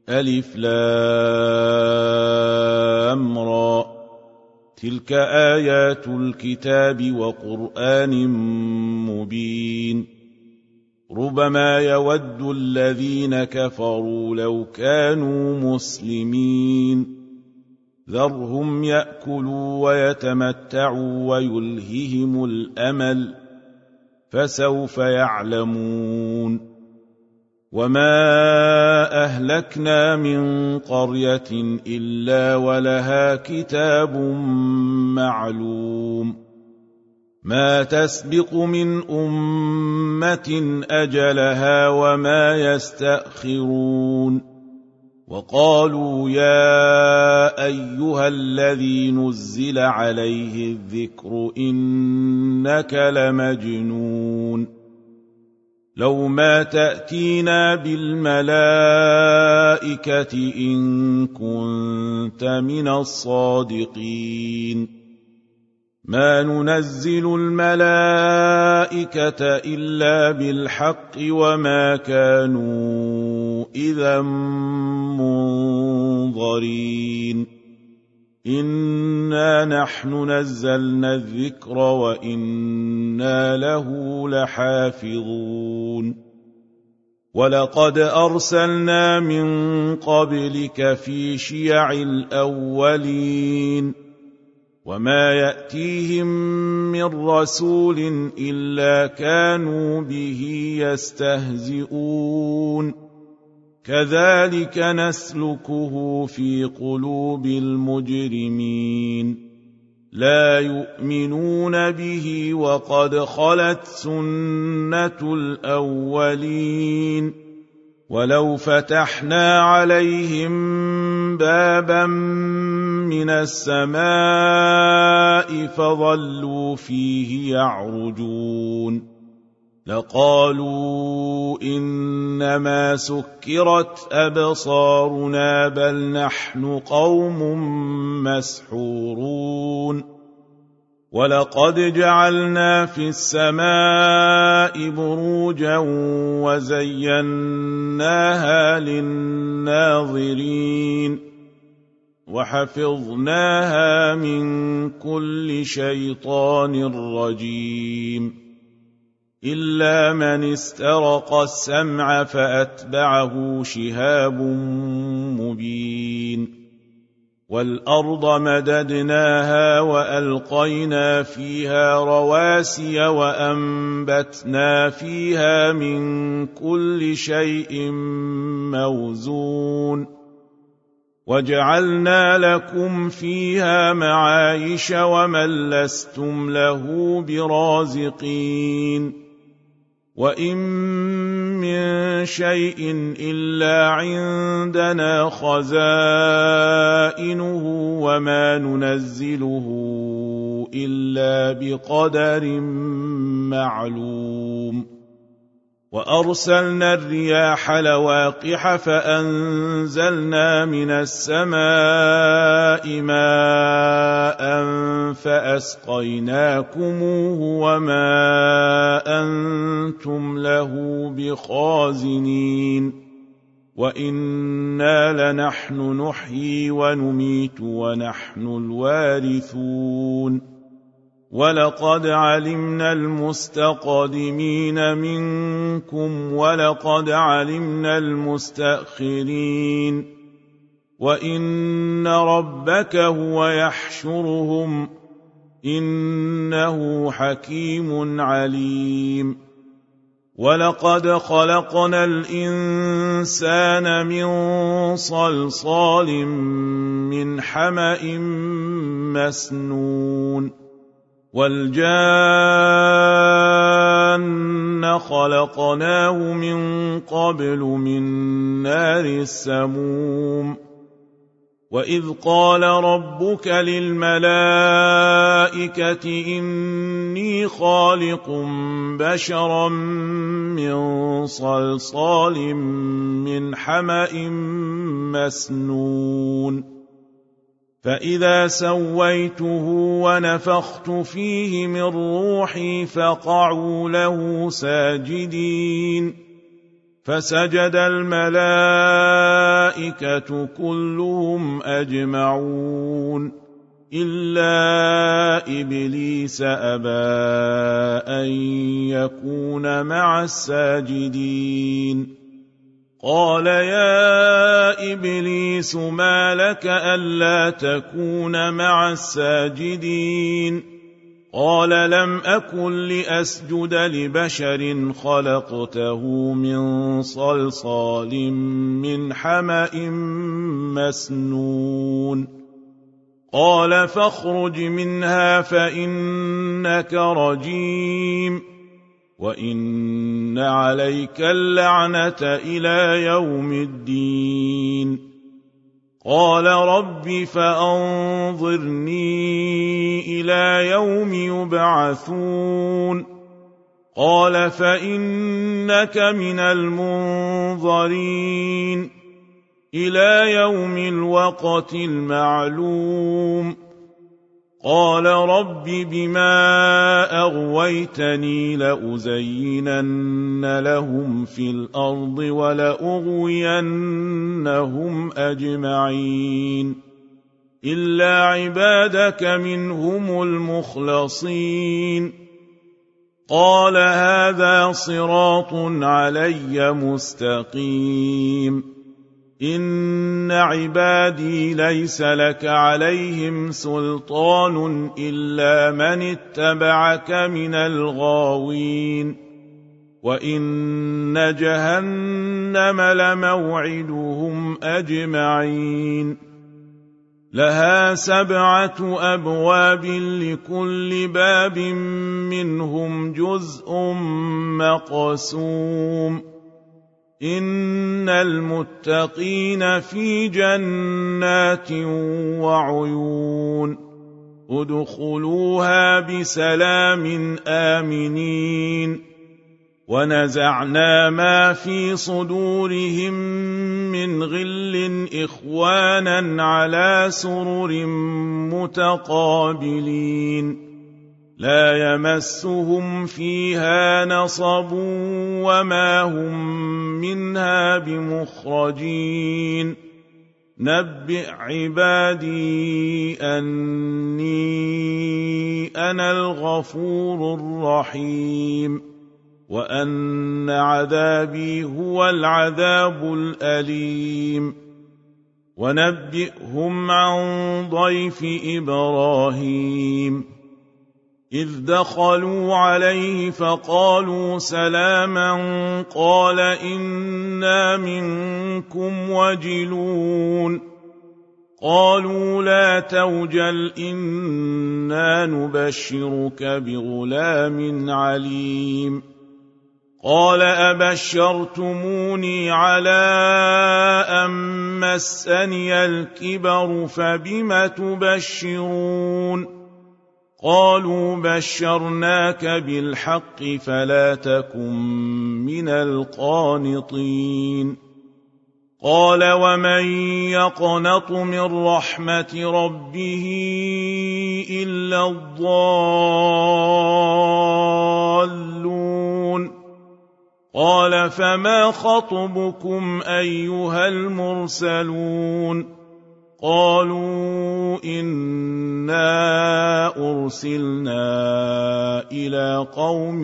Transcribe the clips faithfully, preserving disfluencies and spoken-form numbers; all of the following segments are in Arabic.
ألف لام را تلك آيات الكتاب وقرآن مبين ربما يود الذين كفروا لو كانوا مسلمين ذرهم يأكلوا ويتمتعوا ويلههم الأمل فسوف يعلمون وما أهلكنا من قرية إلا ولها كتاب معلوم ما تسبق من أمة أجلها وما يستأخرون وقالوا يا أيها الذي نزل عليه الذكر إنك لمجنون لو ما تأتينا بالملائكة إن كنت من الصادقين ما ننزل الملائكة إلا بالحق وما كانوا إذا منظرين إنا نحن نزلنا الذكر وإنا له لحافظون ولقد أرسلنا من قبلك في شيع الأولين وما يأتيهم من رسول إلا كانوا به يستهزئون كذلك نسلكه في قلوب المجرمين لا يؤمنون به وقد خلت سنة الأولين ولو فتحنا عليهم بابا من السماء فظلوا فيه يعرجون لقالوا إنما سكرت أبصارنا بل نحن قوم مسحورون ولقد جعلنا في السماء بروجا وزيناها للناظرين وحفظناها من كل شيطان رجيم إلا من استرق السمع فأتبعه شهاب مبين والأرض مددناها وألقينا فيها رواسي وأنبتنا فيها من كل شيء موزون وجعلنا لكم فيها معايش ومن لستم له برازقين وإن من شيء إلا عندنا خزائنه وما ننزله إلا بقدر معلوم وأرسلنا الرياح لواقح فأنزلنا من السماء ماء فأسقيناكموه وما أنتم له بخازنين وإنا لنحن نحيي ونميت ونحن الوارثون ولقد علمنا المستقدمين منكم ولقد علمنا المستأخرين وإن ربك هو يحشرهم إنه حكيم عليم ولقد خلقنا الإنسان من صلصال من حمأ مسنون والجان خلقناه من قبل من نار السموم وإذ قال ربك للملائكة إني خالق بشرا من صلصال من حمأ مسنون فإذا سويته ونفخت فيه من روحي فقعوا له ساجدين فسجد الملائكة والملائكة كلهم أجمعون إلا إبليس أبى أن يكون مع الساجدين قال يا إبليس ما لك ألا تكون مع الساجدين قال لم أكن لأسجد لبشر خلقته من صلصال من حمأ مسنون قال فاخرج منها فإنك رجيم وإن عليك اللعنة إلى يوم الدين قال رب فأنظرني إلى يوم يبعثون قال فإنك من المنظرين إلى يوم الوقت المعلوم قال رب بما أغويتني لأزينن لهم في الأرض ولأغوينهم أجمعين إلا عبادك منهم المخلصين قال هذا صراط علي مستقيم إن عبادي ليس لك عليهم سلطان إلا من اتبعك من الغاوين وإن جهنم لموعدهم أجمعين لها سبعة أبواب لكل باب منهم جزء مقسوم إن المتقين في جنات وعيون ادخلوها بسلام آمنين ونزعنا ما في صدورهم من غل إخوانا على سرر متقابلين لا يمسهم فيها نصب وما هم منها بمخرجين نبئ عبادي أني أنا الغفور الرحيم وأن عذابي هو العذاب الأليم ونبئهم عن ضيف إبراهيم إذ دخلوا عليه فقالوا سلاما قال إنا منكم وجلون قالوا لا توجل إنا نبشرك بغلام عليم قال أبشرتموني على أن مسني الكبر فبم تبشرون قالوا بشرناك بالحق فلا تكن من القانطين قال ومن يقنط من رحمة ربه إلا الضالون قال فما خطبكم أيها المرسلون قالوا إنا أرسلنا إلى قوم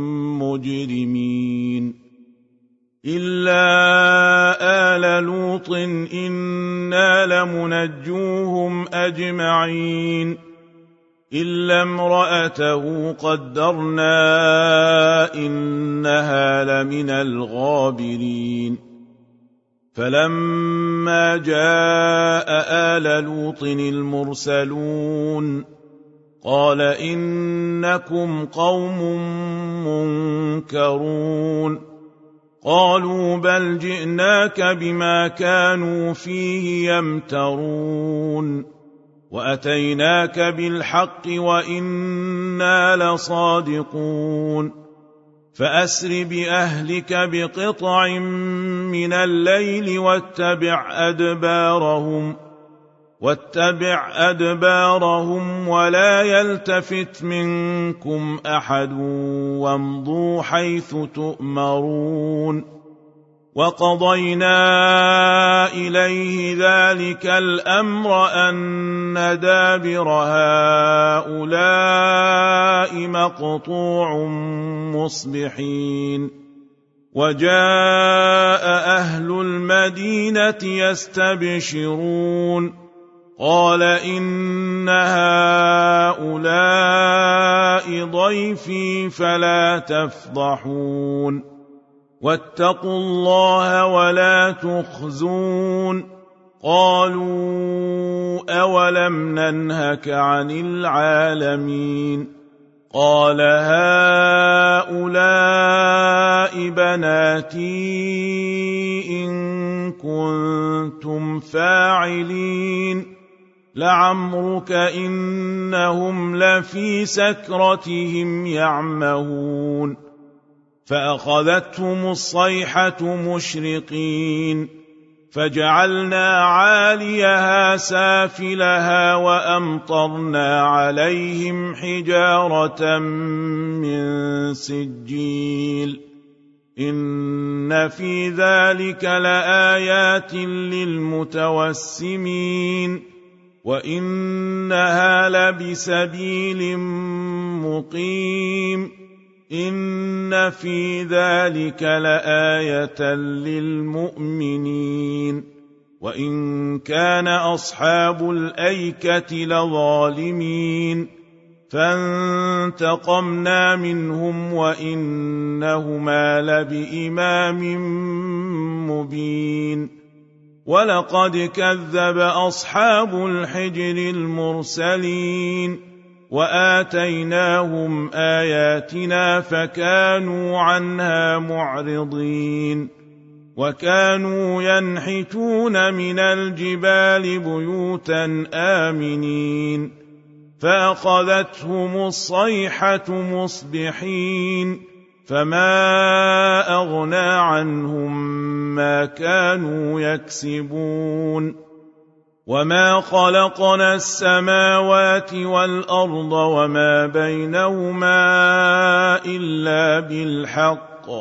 مجرمين إلا آل لوط إنا لمنجوهم أجمعين إلا امرأته قدرنا إنها لمن الغابرين فلما جاء آل لوط المرسلون قال إنكم قوم منكرون قالوا بل جئناك بما كانوا فيه يمترون وأتيناك بالحق وإنا لصادقون فأسر بأهلك بقطع من الليل واتبع أدبارهم واتبع أدبارهم ولا يلتفت منكم أحد وامضوا حيث تؤمرون وقضينا إليه ذلك الأمر أن دابر هؤلاء مقطوع مصبحين وجاء أهل المدينة يستبشرون قال إن هؤلاء ضيفي فلا تفضحون واتقوا الله ولا تخزون قالوا أولم ننهك عن العالمين قال هؤلاء بناتي إن كنتم فاعلين لعمرك إنهم لفي سكرتهم يعمهون فأخذتهم الصيحة مشرقين فجعلنا عاليها سافلها وأمطرنا عليهم حجارة من سجيل إن في ذلك لآيات للمتوسمين وإنها لبسبيل مقيم إن في ذلك لآية للمؤمنين وإن كان أصحاب الأيكة لظالمين فانتقمنا منهم وإنهما لبإمام مبين ولقد كذب أصحاب الحجر المرسلين وآتيناهم آياتنا فكانوا عنها معرضين وكانوا ينحتون من الجبال بيوتا آمنين فأخذتهم الصيحة مصبحين فما أغنى عنهم ما كانوا يكسبون وما خلقنا السماوات والأرض وما بينهما إلا بالحق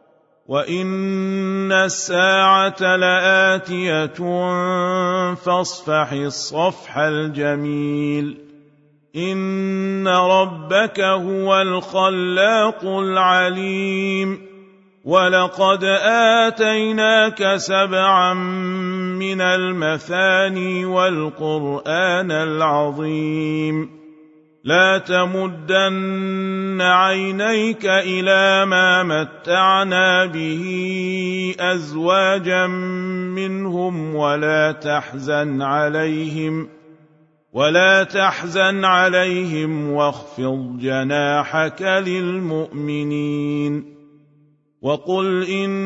وإن الساعة لآتية فاصفح الصفح الجميل إن ربك هو الخلاق العليم ولقد آتيناك سبعا من المثاني والقرآن العظيم لا تمدن عينيك إلى ما متعنا به أزواجا منهم ولا تحزن عليهم ولا تحزن عليهم واخفض جناحك للمؤمنين وقل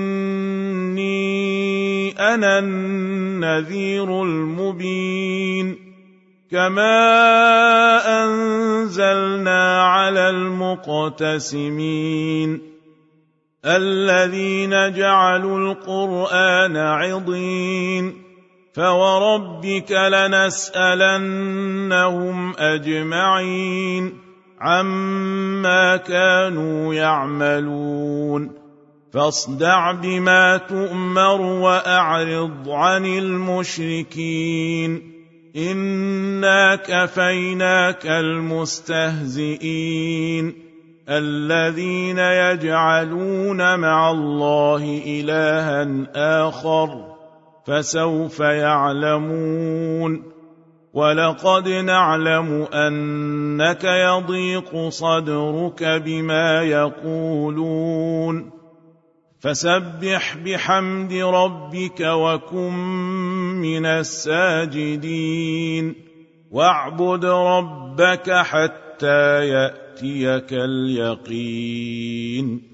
إني أنا النذير المبين كما أنزلنا على المقتسمين الذين جعلوا القرآن عضين فوربك لنسألنهم أجمعين عما كانوا يعملون فاصدع بما تؤمر وأعرض عن المشركين إنا كفيناك المستهزئين الذين يجعلون مع الله إلها آخر فسوف يعلمون ولقد نعلم أنك يضيق صدرك بما يقولون فسبح بحمد ربك وكن من الساجدين واعبد ربك حتى يأتيك اليقين.